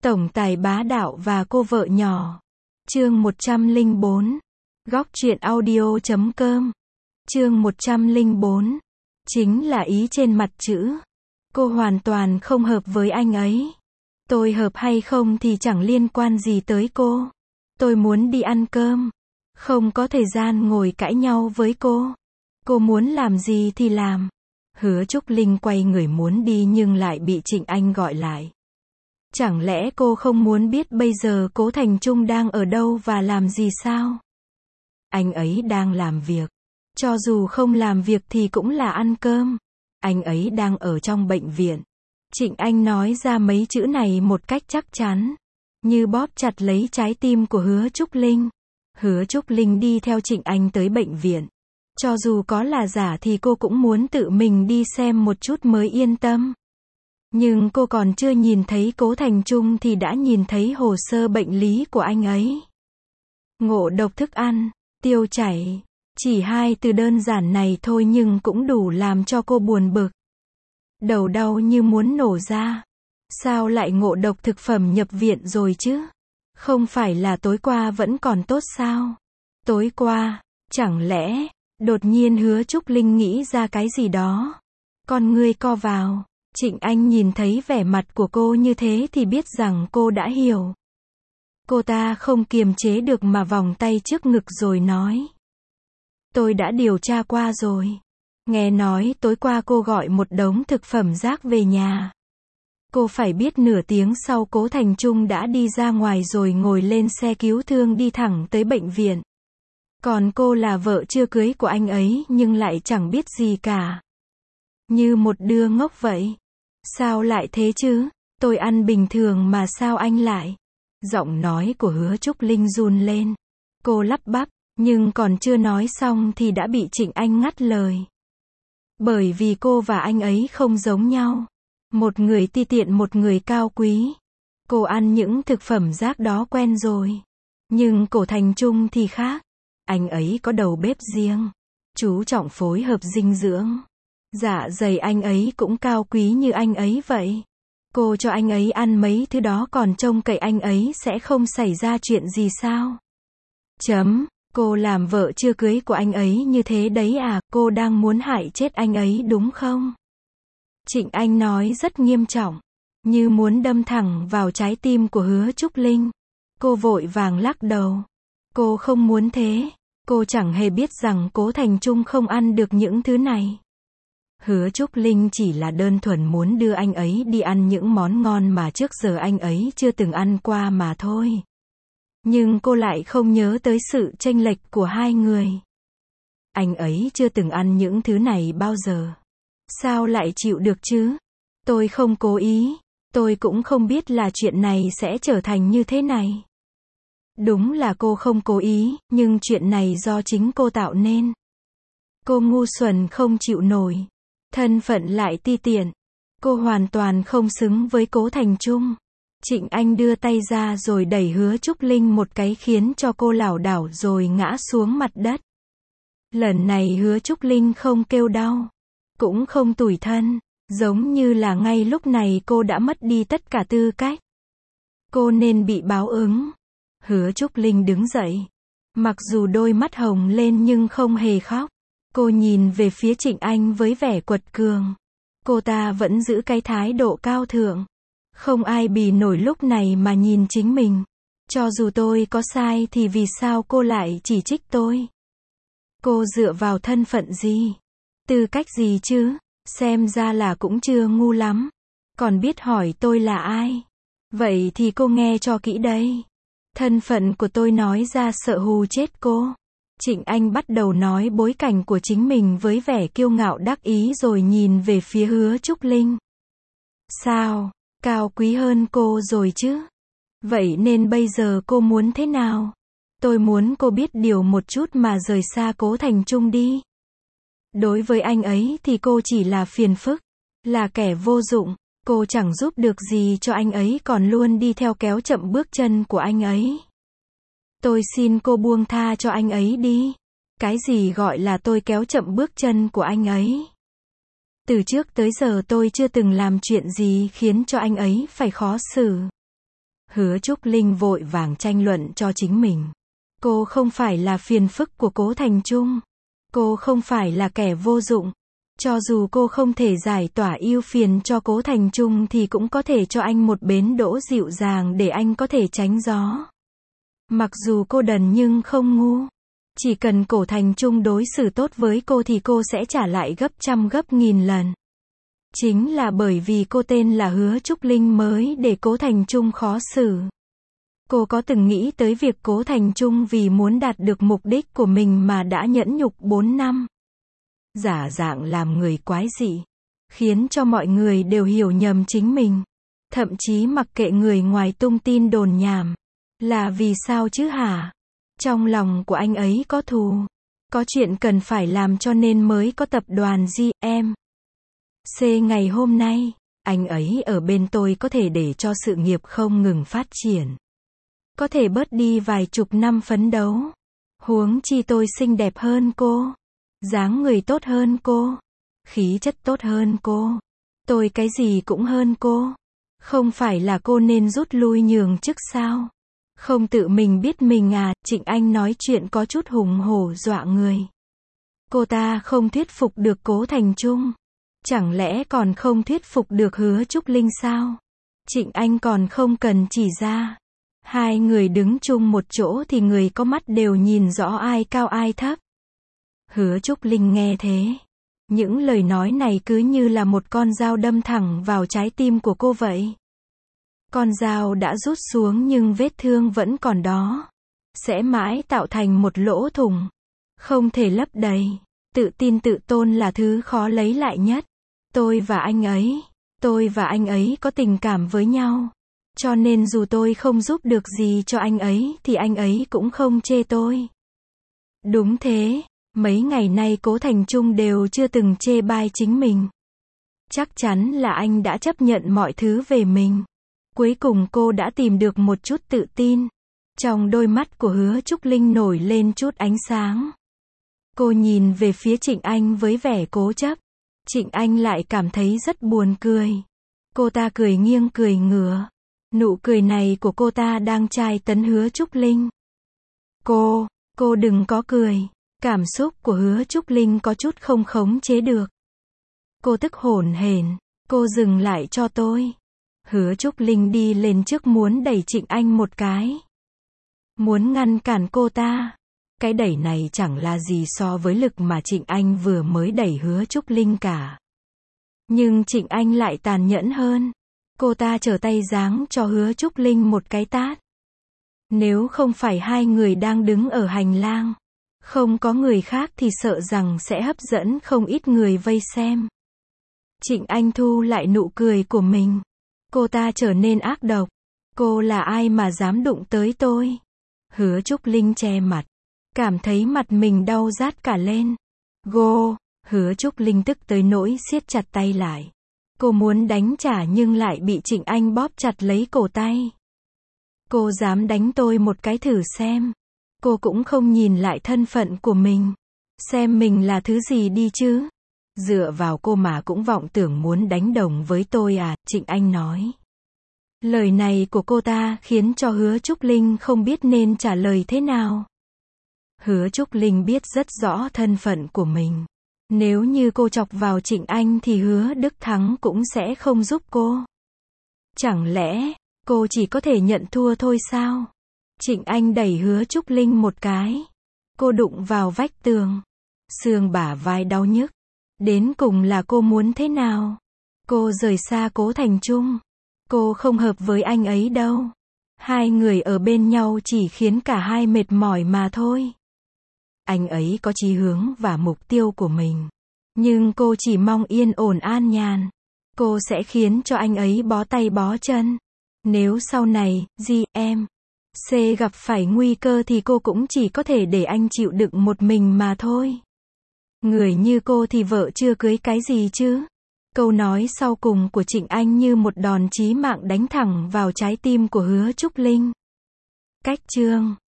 Tổng tài bá đạo và cô vợ nhỏ. Chương 104. Góc truyện audio.com. Chương 104. Chính là ý trên mặt chữ. Cô hoàn toàn không hợp với anh ấy. Tôi hợp hay không thì chẳng liên quan gì tới cô. Tôi muốn đi ăn cơm. Không có thời gian ngồi cãi nhau với cô. Cô muốn làm gì thì làm. Hứa Trúc Linh quay người muốn đi nhưng lại bị Trịnh Anh gọi lại. Chẳng lẽ cô không muốn biết bây giờ Cố Thành Trung đang ở đâu và làm gì sao? Anh ấy đang làm việc. Cho dù không làm việc thì cũng là ăn cơm. Anh ấy đang ở trong bệnh viện. Trịnh Anh nói ra mấy chữ này một cách chắc chắn, như bóp chặt lấy trái tim của Hứa Trúc Linh. Hứa Trúc Linh đi theo Trịnh Anh tới bệnh viện. Cho dù có là giả thì cô cũng muốn tự mình đi xem một chút mới yên tâm. Nhưng cô còn chưa nhìn thấy Cố Thành Trung thì đã nhìn thấy hồ sơ bệnh lý của anh ấy. Ngộ độc thức ăn, tiêu chảy. Chỉ hai từ đơn giản này thôi nhưng cũng đủ làm cho cô buồn bực. Đầu đau như muốn nổ ra. Sao lại ngộ độc thực phẩm nhập viện rồi chứ? Không phải là tối qua vẫn còn tốt sao? Tối qua, chẳng lẽ, đột nhiên Hứa Trúc Linh nghĩ ra cái gì đó. Con ngươi co vào. Trịnh Anh nhìn thấy vẻ mặt của cô như thế thì biết rằng cô đã hiểu. Cô ta không kiềm chế được mà vòng tay trước ngực rồi nói. Tôi đã điều tra qua rồi. Nghe nói tối qua cô gọi một đống thực phẩm rác về nhà. Cô phải biết nửa tiếng sau Cố Thành Trung đã đi ra ngoài rồi ngồi lên xe cứu thương đi thẳng tới bệnh viện. Còn cô là vợ chưa cưới của anh ấy nhưng lại chẳng biết gì cả. Như một đứa ngốc vậy. Sao lại thế chứ? Tôi ăn bình thường mà sao anh lại? Giọng nói của Hứa Trúc Linh run lên. Cô lắp bắp, nhưng còn chưa nói xong thì đã bị Trịnh Anh ngắt lời. Bởi vì cô và anh ấy không giống nhau. Một người ti tiện một người cao quý. Cô ăn những thực phẩm rác đó quen rồi. Nhưng Cố Thành Trung thì khác. Anh ấy có đầu bếp riêng. Chú trọng phối hợp dinh dưỡng. Dạ dày anh ấy cũng cao quý như anh ấy vậy. Cô cho anh ấy ăn mấy thứ đó còn trông cậy anh ấy sẽ không xảy ra chuyện gì sao? Cô làm vợ chưa cưới của anh ấy như thế đấy à? Cô đang muốn hại chết anh ấy đúng không? Trịnh Anh nói rất nghiêm trọng, như muốn đâm thẳng vào trái tim của Hứa Trúc Linh. Cô vội vàng lắc đầu. Cô không muốn thế. Cô chẳng hề biết rằng Cố Thành Trung không ăn được những thứ này. Hứa Trúc Linh chỉ là đơn thuần muốn đưa anh ấy đi ăn những món ngon mà trước giờ anh ấy chưa từng ăn qua mà thôi. Nhưng cô lại không nhớ tới sự chênh lệch của hai người. Anh ấy chưa từng ăn những thứ này bao giờ. Sao lại chịu được chứ? Tôi không cố ý. Tôi cũng không biết là chuyện này sẽ trở thành như thế này. Đúng là cô không cố ý, nhưng chuyện này do chính cô tạo nên. Cô ngu xuẩn không chịu nổi. Thân phận lại ti tiện. Cô hoàn toàn không xứng với Cố Thành Trung. Trịnh Anh đưa tay ra rồi đẩy Hứa Trúc Linh một cái khiến cho cô lảo đảo rồi ngã xuống mặt đất. Lần này Hứa Trúc Linh không kêu đau, cũng không tủi thân, giống như là ngay lúc này cô đã mất đi tất cả tư cách. Cô nên bị báo ứng. Hứa Trúc Linh đứng dậy. Mặc dù đôi mắt hồng lên nhưng không hề khóc. Cô nhìn về phía Trịnh Anh với vẻ quật cường. Cô ta vẫn giữ cái thái độ cao thượng. Không ai bì nổi lúc này mà nhìn chính mình. Cho dù tôi có sai thì vì sao cô lại chỉ trích tôi? Cô dựa vào thân phận gì? Tư cách gì chứ? Xem ra là cũng chưa ngu lắm. Còn biết hỏi tôi là ai? Vậy thì cô nghe cho kỹ đây. Thân phận của tôi nói ra sợ hù chết cô. Trịnh Anh bắt đầu nói bối cảnh của chính mình với vẻ kiêu ngạo đắc ý rồi nhìn về phía Hứa Trúc Linh. Sao? Cao quý hơn cô rồi chứ? Vậy nên bây giờ cô muốn thế nào? Tôi muốn cô biết điều một chút mà rời xa Cố Thành Trung đi. Đối với anh ấy thì cô chỉ là phiền phức, là kẻ vô dụng. Cô chẳng giúp được gì cho anh ấy còn luôn đi theo kéo chậm bước chân của anh ấy. Tôi xin cô buông tha cho anh ấy đi. Cái gì gọi là tôi kéo chậm bước chân của anh ấy? Từ trước tới giờ tôi chưa từng làm chuyện gì khiến cho anh ấy phải khó xử. Hứa Trúc Linh vội vàng tranh luận cho chính mình. Cô không phải là phiền phức của Cố Thành Trung. Cô không phải là kẻ vô dụng. Cho dù cô không thể giải tỏa ưu phiền cho Cố Thành Trung thì cũng có thể cho anh một bến đỗ dịu dàng để anh có thể tránh gió. Mặc dù cô đần nhưng không ngu. Chỉ cần Cố Thành Trung đối xử tốt với cô thì cô sẽ trả lại gấp trăm gấp nghìn lần. Chính là bởi vì cô tên là Hứa Trúc Linh mới để Cố Thành Trung khó xử. Cô có từng nghĩ tới việc Cố Thành Trung vì muốn đạt được mục đích của mình mà đã nhẫn nhục 4 năm. Giả dạng làm người quái dị, khiến cho mọi người đều hiểu nhầm chính mình. Thậm chí mặc kệ người ngoài tung tin đồn nhảm. Là vì sao chứ hả? Trong lòng của anh ấy có thù. Có chuyện cần phải làm cho nên mới có tập đoàn GMC ngày hôm nay. Anh ấy ở bên tôi có thể để cho sự nghiệp không ngừng phát triển. Có thể bớt đi vài chục năm phấn đấu. Huống chi tôi xinh đẹp hơn cô. Dáng người tốt hơn cô. Khí chất tốt hơn cô. Tôi cái gì cũng hơn cô. Không phải là cô nên rút lui nhường chức sao? Không tự mình biết mình à? Trịnh Anh nói chuyện có chút hùng hổ dọa người. Cô ta không thuyết phục được Cố Thành Trung. Chẳng lẽ còn không thuyết phục được Hứa Trúc Linh sao? Trịnh Anh còn không cần chỉ ra. Hai người đứng chung một chỗ thì người có mắt đều nhìn rõ ai cao ai thấp. Hứa Trúc Linh nghe thế. Những lời nói này cứ như là một con dao đâm thẳng vào trái tim của cô vậy. Con dao đã rút xuống nhưng vết thương vẫn còn đó. Sẽ mãi tạo thành một lỗ thủng. Không thể lấp đầy. Tự tin tự tôn là thứ khó lấy lại nhất. Tôi và anh ấy có tình cảm với nhau. Cho nên dù tôi không giúp được gì cho anh ấy thì anh ấy cũng không chê tôi. Đúng thế, mấy ngày nay Cố Thành Trung đều chưa từng chê bai chính mình. Chắc chắn là anh đã chấp nhận mọi thứ về mình. Cuối cùng cô đã tìm được một chút tự tin. Trong đôi mắt của Hứa Trúc Linh nổi lên chút ánh sáng. Cô nhìn về phía Trịnh Anh với vẻ cố chấp. Trịnh Anh lại cảm thấy rất buồn cười. Cô ta cười nghiêng cười ngửa. Nụ cười này của cô ta đang trai tấn Hứa Trúc Linh. Cô đừng có cười. Cảm xúc của Hứa Trúc Linh có chút không khống chế được. Cô tức hổn hển. Cô dừng lại cho tôi. Hứa Trúc Linh đi lên trước muốn đẩy Trịnh Anh một cái. Muốn ngăn cản cô ta. Cái đẩy này chẳng là gì so với lực mà Trịnh Anh vừa mới đẩy Hứa Trúc Linh cả. Nhưng Trịnh Anh lại tàn nhẫn hơn. Cô ta trở tay giáng cho Hứa Trúc Linh một cái tát. Nếu không phải hai người đang đứng ở hành lang, không có người khác thì sợ rằng sẽ hấp dẫn không ít người vây xem. Trịnh Anh thu lại nụ cười của mình. Cô ta trở nên ác độc. Cô là ai mà dám đụng tới tôi? Hứa Trúc Linh che mặt. Cảm thấy mặt mình đau rát cả lên. Hứa Trúc Linh tức tới nỗi siết chặt tay lại. Cô muốn đánh trả nhưng lại bị Trịnh Anh bóp chặt lấy cổ tay. Cô dám đánh tôi một cái thử xem. Cô cũng không nhìn lại thân phận của mình. Xem mình là thứ gì đi chứ. Dựa vào cô mà cũng vọng tưởng muốn đánh đồng với tôi à? Trịnh Anh nói. Lời này của cô ta khiến cho Hứa Trúc Linh không biết nên trả lời thế nào. Hứa Trúc Linh biết rất rõ thân phận của mình. Nếu như cô chọc vào Trịnh Anh thì Hứa Đức Thắng cũng sẽ không giúp cô. Chẳng lẽ, cô chỉ có thể nhận thua thôi sao? Trịnh Anh đẩy Hứa Trúc Linh một cái. Cô đụng vào vách tường. Xương bả vai đau nhức. Đến cùng là cô muốn thế nào? Cô rời xa Cố Thành Trung. Cô không hợp với anh ấy đâu. Hai người ở bên nhau chỉ khiến cả hai mệt mỏi mà thôi. Anh ấy có chí hướng và mục tiêu của mình. Nhưng cô chỉ mong yên ổn an nhàn. Cô sẽ khiến cho anh ấy bó tay bó chân. Nếu sau này, GMC gặp phải nguy cơ thì cô cũng chỉ có thể để anh chịu đựng một mình mà thôi. Người như cô thì vợ chưa cưới cái gì chứ? Câu nói sau cùng của Trịnh Anh như một đòn chí mạng đánh thẳng vào trái tim của Hứa Trúc Linh. Cách chương